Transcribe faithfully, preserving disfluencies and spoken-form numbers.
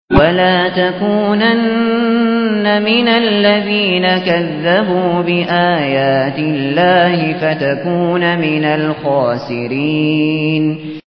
ولا تكونن من الذين كذبوا بآيات الله فتكون من الخاسرين